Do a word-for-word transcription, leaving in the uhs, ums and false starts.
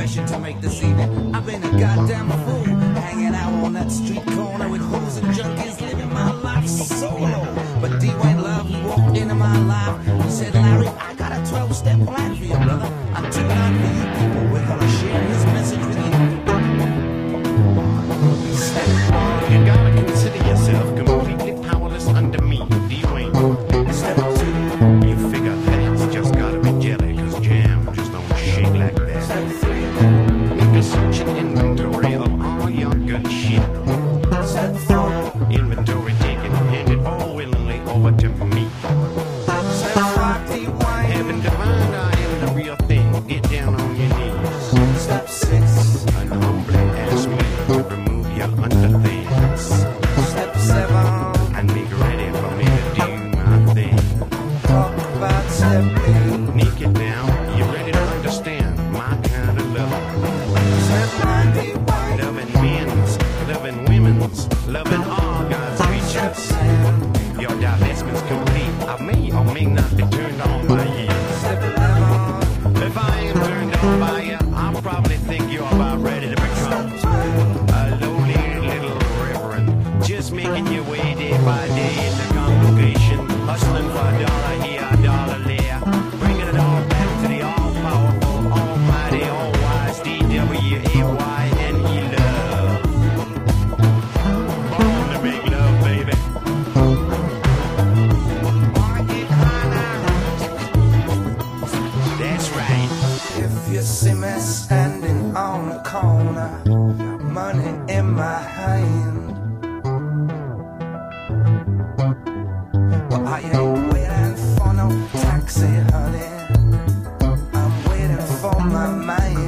pressure to make this evening. I've been a goddamn fool, hanging out on that street corner with hoes and junkies, living my life solo. But D-Wayne Love, he walked into my life. He said, Larry, I got a twelve-step plan for you, brother. I'm too hot for you people. We're gonna share his message with you. You gotta consider yourself completely powerless under me, D-Wayne. Step two. You figure that's just gotta be jelly, cause jam just don't shake like that. Step three. Make a search and inventory of all your good shit. Step four. Inventory taken, hand it all willingly over to me. Step five. D-Wayne. Having divine, I am the real thing. Get down on your knees. Step six. And humbly ask me to remove your underthings. Step seven. And make ready for me to do my thing. Talk about step eight. Naked now, you ready to understand my kind of love? Step nine. D-Wayne. Loving men's, loving women's, loving all God's creatures. Your divestment's complete. I may or may not be turned on by you. Step eleven. If I am turned on by you, I'll probably think you're about ready to become a lowly little reverend, just making your way day by day in the congregation, hustling for a dollar here, a dollar there, bringing it all back to the all-powerful, almighty, all-wise D W A Y N E love. Born to make love, baby. Wanna get high now? That's right. If you see me standing on the corner, money in my hand, well, I ain't waiting for no taxi, honey. I'm waiting for my man.